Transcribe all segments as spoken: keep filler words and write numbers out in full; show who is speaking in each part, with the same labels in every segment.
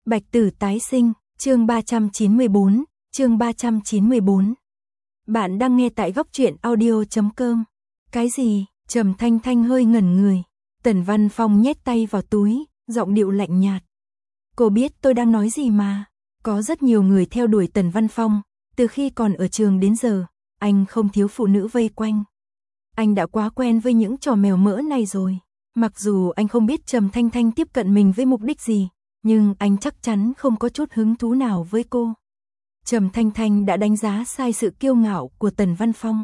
Speaker 1: Bạch Tử tái sinh, chương ba trăm chín mươi bốn, chương ba trăm chín mươi bốn. Bạn đang nghe tại góc truyện audio chấm com. Cái gì? Trầm Thanh Thanh hơi ngẩn người. Tần Văn Phong nhét tay vào túi, giọng điệu lạnh nhạt. Cô biết tôi đang nói gì mà. Có rất nhiều người theo đuổi Tần Văn Phong, từ khi còn ở trường đến giờ, anh không thiếu phụ nữ vây quanh. Anh đã quá quen với những trò mèo mỡ này rồi. Mặc dù anh không biết Trầm Thanh Thanh tiếp cận mình với mục đích gì, nhưng anh chắc chắn không có chút hứng thú nào với cô. Trầm Thanh Thanh đã đánh giá sai sự kiêu ngạo của Tần Văn Phong.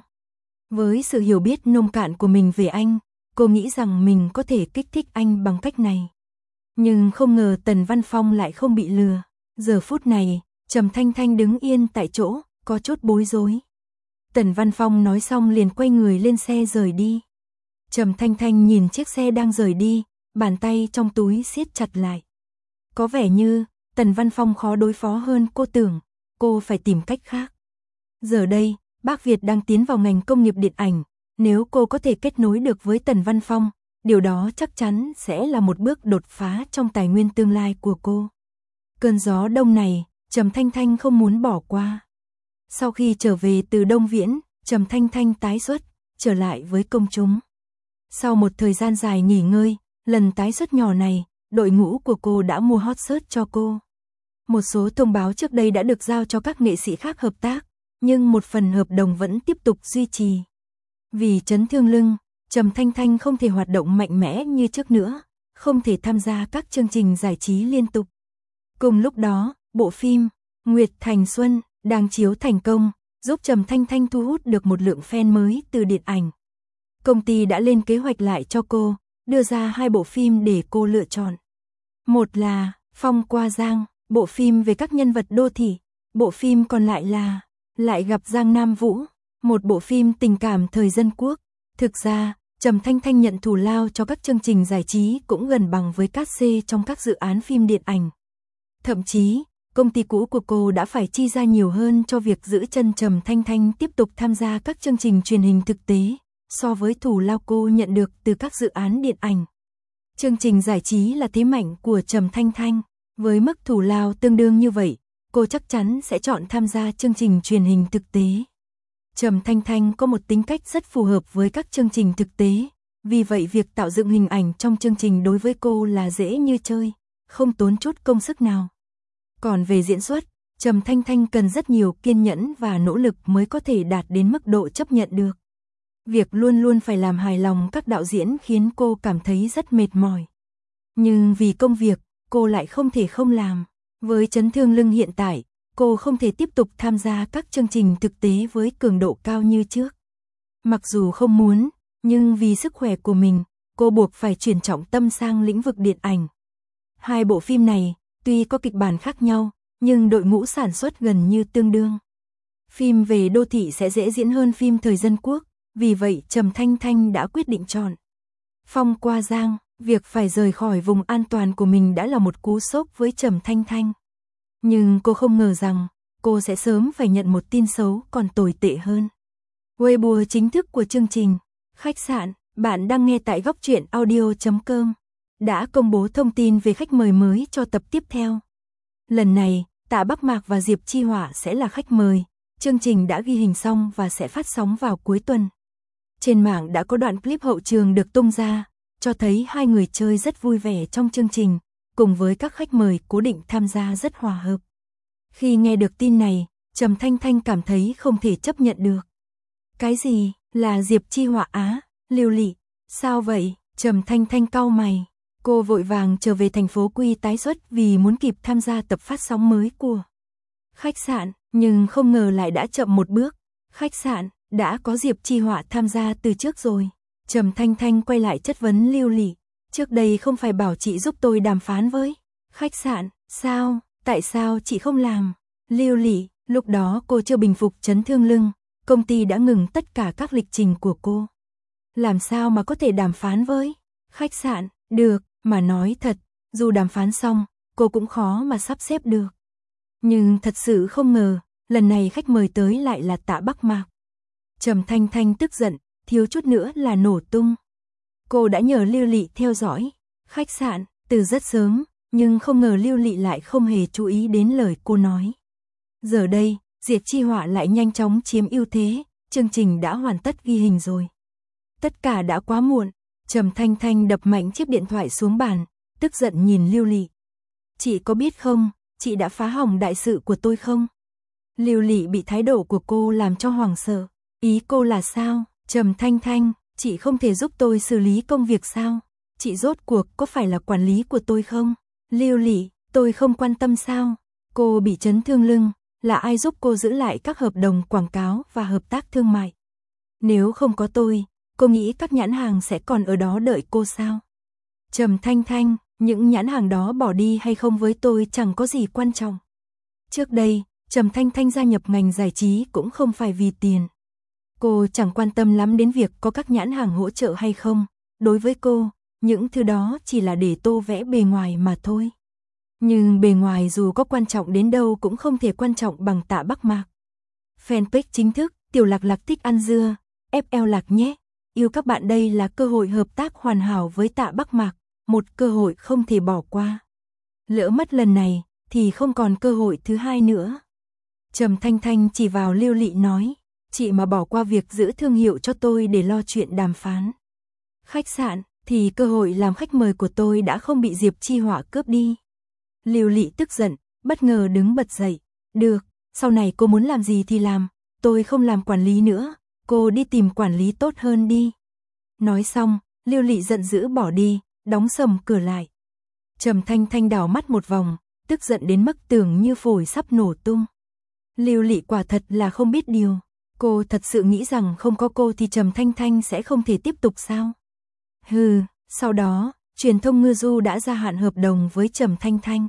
Speaker 1: Với sự hiểu biết nông cạn của mình về anh, cô nghĩ rằng mình có thể kích thích anh bằng cách này. Nhưng không ngờ Tần Văn Phong lại không bị lừa. Giờ phút này, Trầm Thanh Thanh đứng yên tại chỗ, có chút bối rối. Tần Văn Phong nói xong liền quay người lên xe rời đi. Trầm Thanh Thanh nhìn chiếc xe đang rời đi, bàn tay trong túi siết chặt lại. Có vẻ như, Tần Văn Phong khó đối phó hơn cô tưởng, cô phải tìm cách khác. Giờ đây, bác Việt đang tiến vào ngành công nghiệp điện ảnh, nếu cô có thể kết nối được với Tần Văn Phong, điều đó chắc chắn sẽ là một bước đột phá trong tài nguyên tương lai của cô. Cơn gió đông này, Trầm Thanh Thanh không muốn bỏ qua. Sau khi trở về từ Đông Viễn, Trầm Thanh Thanh tái xuất, trở lại với công chúng. Sau một thời gian dài nghỉ ngơi, lần tái xuất nhỏ này, đội ngũ của cô đã mua hot search cho cô. Một số thông báo trước đây đã được giao cho các nghệ sĩ khác hợp tác, nhưng một phần hợp đồng vẫn tiếp tục duy trì. Vì chấn thương lưng, Trầm Thanh Thanh không thể hoạt động mạnh mẽ như trước nữa, không thể tham gia các chương trình giải trí liên tục. Cùng lúc đó, bộ phim Nguyệt Thành Xuân đang chiếu thành công, giúp Trầm Thanh Thanh thu hút được một lượng fan mới từ điện ảnh. Công ty đã lên kế hoạch lại cho cô, đưa ra hai bộ phim để cô lựa chọn. Một là Phong qua Giang, bộ phim về các nhân vật đô thị. Bộ phim còn lại là Lại gặp Giang Nam Vũ, một bộ phim tình cảm thời dân quốc. Thực ra, Trầm Thanh Thanh nhận thù lao cho các chương trình giải trí cũng gần bằng với cát xê trong các dự án phim điện ảnh. Thậm chí, công ty cũ của cô đã phải chi ra nhiều hơn cho việc giữ chân Trầm Thanh Thanh tiếp tục tham gia các chương trình truyền hình thực tế, so với thù lao cô nhận được từ các dự án điện ảnh. Chương trình giải trí là thế mạnh của Trầm Thanh Thanh, với mức thù lao tương đương như vậy, cô chắc chắn sẽ chọn tham gia chương trình truyền hình thực tế. Trầm Thanh Thanh có một tính cách rất phù hợp với các chương trình thực tế, vì vậy việc tạo dựng hình ảnh trong chương trình đối với cô là dễ như chơi, không tốn chút công sức nào. Còn về diễn xuất, Trầm Thanh Thanh cần rất nhiều kiên nhẫn và nỗ lực mới có thể đạt đến mức độ chấp nhận được. Việc luôn luôn phải làm hài lòng các đạo diễn khiến cô cảm thấy rất mệt mỏi. Nhưng vì công việc, cô lại không thể không làm. Với chấn thương lưng hiện tại, cô không thể tiếp tục tham gia các chương trình thực tế với cường độ cao như trước. Mặc dù không muốn, nhưng vì sức khỏe của mình, cô buộc phải chuyển trọng tâm sang lĩnh vực điện ảnh. Hai bộ phim này, tuy có kịch bản khác nhau, nhưng đội ngũ sản xuất gần như tương đương. Phim về đô thị sẽ dễ diễn hơn phim thời dân quốc, vì vậy Trầm Thanh Thanh đã quyết định chọn Phong qua Giang. Việc phải rời khỏi vùng an toàn của mình đã là một cú sốc với Trầm Thanh Thanh. Nhưng cô không ngờ rằng, cô sẽ sớm phải nhận một tin xấu còn tồi tệ hơn. Weibo chính thức của chương trình Khách sạn, bạn đang nghe tại góc truyện audio chấm com, đã công bố thông tin về khách mời mới cho tập tiếp theo. Lần này, Tạ Bắc Mạc và Diệp Chi Hỏa sẽ là khách mời. Chương trình đã ghi hình xong và sẽ phát sóng vào cuối tuần. Trên mạng đã có đoạn clip hậu trường được tung ra, cho thấy hai người chơi rất vui vẻ trong chương trình, cùng với các khách mời cố định tham gia rất hòa hợp. Khi nghe được tin này, Trầm Thanh Thanh cảm thấy không thể chấp nhận được. Cái gì? Là Diệp Chi Hỏa á? Lưu Lị? Sao vậy? Trầm Thanh Thanh cau mày. Cô vội vàng trở về thành phố Quy tái xuất vì muốn kịp tham gia tập phát sóng mới của Khách sạn, nhưng không ngờ lại đã chậm một bước. Khách sạn đã có Diệp Chi Hỏa tham gia từ trước rồi. Trầm Thanh Thanh quay lại chất vấn Lưu Lị. Trước đây không phải bảo chị giúp tôi đàm phán với khách sạn, sao? Tại sao chị không làm? Lưu Lị, lúc đó cô chưa bình phục chấn thương lưng, công ty đã ngừng tất cả các lịch trình của cô. Làm sao mà có thể đàm phán với khách sạn? Được, mà nói thật, dù đàm phán xong, cô cũng khó mà sắp xếp được. Nhưng thật sự không ngờ, lần này khách mời tới lại là Tạ Bắc Mạc. Trầm Thanh Thanh tức giận, thiếu chút nữa là nổ tung. Cô đã nhờ Lưu Lị theo dõi khách sạn từ rất sớm, nhưng không ngờ Lưu Lị lại không hề chú ý đến lời cô nói. Giờ đây, Diệp Chi Họa lại nhanh chóng chiếm ưu thế, chương trình đã hoàn tất ghi hình rồi. Tất cả đã quá muộn, Trầm Thanh Thanh đập mạnh chiếc điện thoại xuống bàn, tức giận nhìn Lưu Lị. Chị có biết không, chị đã phá hỏng đại sự của tôi không? Lưu Lị bị thái độ của cô làm cho hoảng sợ. Ý cô là sao? Trầm Thanh Thanh, chị không thể giúp tôi xử lý công việc sao? Chị rốt cuộc có phải là quản lý của tôi không? Lưu Lị, tôi không quan tâm sao? Cô bị chấn thương lưng, là ai giúp cô giữ lại các hợp đồng quảng cáo và hợp tác thương mại? Nếu không có tôi, cô nghĩ các nhãn hàng sẽ còn ở đó đợi cô sao? Trầm Thanh Thanh, những nhãn hàng đó bỏ đi hay không với tôi chẳng có gì quan trọng. Trước đây, Trầm Thanh Thanh gia nhập ngành giải trí cũng không phải vì tiền. Cô chẳng quan tâm lắm đến việc có các nhãn hàng hỗ trợ hay không. Đối với cô, những thứ đó chỉ là để tô vẽ bề ngoài mà thôi. Nhưng bề ngoài dù có quan trọng đến đâu cũng không thể quan trọng bằng Tạ Bắc Mạc. Fanpage chính thức, Tiểu Lạc Lạc thích ăn dưa, ép lờ Lạc nhé. Yêu các bạn, đây là cơ hội hợp tác hoàn hảo với Tạ Bắc Mạc, một cơ hội không thể bỏ qua. Lỡ mất lần này, thì không còn cơ hội thứ hai nữa. Trầm Thanh Thanh chỉ vào Lưu Lị nói, chị mà bỏ qua việc giữ thương hiệu cho tôi để lo chuyện đàm phán khách sạn, thì cơ hội làm khách mời của tôi đã không bị Diệp Chi Họa cướp đi. Lưu Lị tức giận, bất ngờ đứng bật dậy. Được, sau này cô muốn làm gì thì làm, tôi không làm quản lý nữa, cô đi tìm quản lý tốt hơn đi. Nói xong, Lưu Lị giận dữ bỏ đi, đóng sầm cửa lại. Trầm Thanh Thanh đảo mắt một vòng, tức giận đến mức tưởng như phổi sắp nổ tung. Lưu Lị quả thật là không biết điều, cô thật sự nghĩ rằng không có cô thì Trầm Thanh Thanh sẽ không thể tiếp tục sao? Hừ, sau đó, truyền thông Ngư Du đã gia hạn hợp đồng với Trầm Thanh Thanh.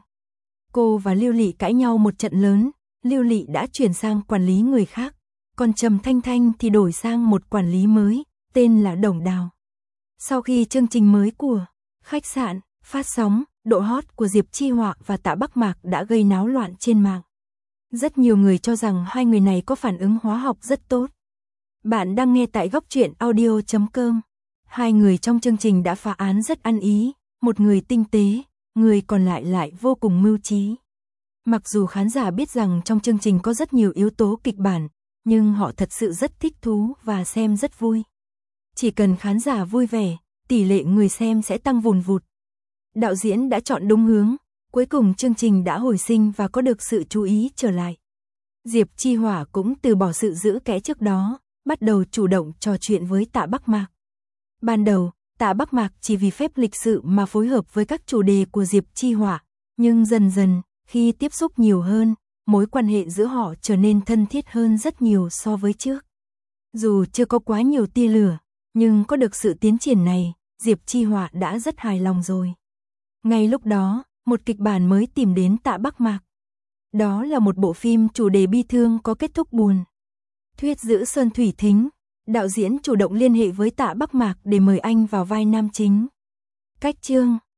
Speaker 1: Cô và Lưu Lị cãi nhau một trận lớn, Lưu Lị đã chuyển sang quản lý người khác, còn Trầm Thanh Thanh thì đổi sang một quản lý mới, tên là Đồng Đào. Sau khi chương trình mới của khách sạn phát sóng, độ hot của Diệp Chi Họa và Tạ Bắc Mạc đã gây náo loạn trên mạng. Rất nhiều người cho rằng hai người này có phản ứng hóa học rất tốt. Bạn đang nghe tại góc truyện audio chấm com. Hai người trong chương trình đã phá án rất ăn ý, một người tinh tế, người còn lại lại vô cùng mưu trí. Mặc dù khán giả biết rằng trong chương trình có rất nhiều yếu tố kịch bản, nhưng họ thật sự rất thích thú và xem rất vui. Chỉ cần khán giả vui vẻ, tỷ lệ người xem sẽ tăng vùn vụt. Đạo diễn đã chọn đúng hướng, cuối cùng chương trình đã hồi sinh và có được sự chú ý trở lại. Diệp Chi Hỏa cũng từ bỏ sự giữ kẽ trước đó, bắt đầu chủ động trò chuyện với Tạ Bắc Mạc. Ban đầu, Tạ Bắc Mạc chỉ vì phép lịch sự mà phối hợp với các chủ đề của Diệp Chi Hỏa, nhưng dần dần, khi tiếp xúc nhiều hơn, mối quan hệ giữa họ trở nên thân thiết hơn rất nhiều so với trước. Dù chưa có quá nhiều tia lửa, nhưng có được sự tiến triển này, Diệp Chi Hỏa đã rất hài lòng rồi. Ngay lúc đó, một kịch bản mới tìm đến Tạ Bắc Mạc. Đó là một bộ phim chủ đề bi thương có kết thúc buồn. Thuyết Giữ Sơn Thủy Thính, đạo diễn chủ động liên hệ với Tạ Bắc Mạc để mời anh vào vai nam chính. Cách chương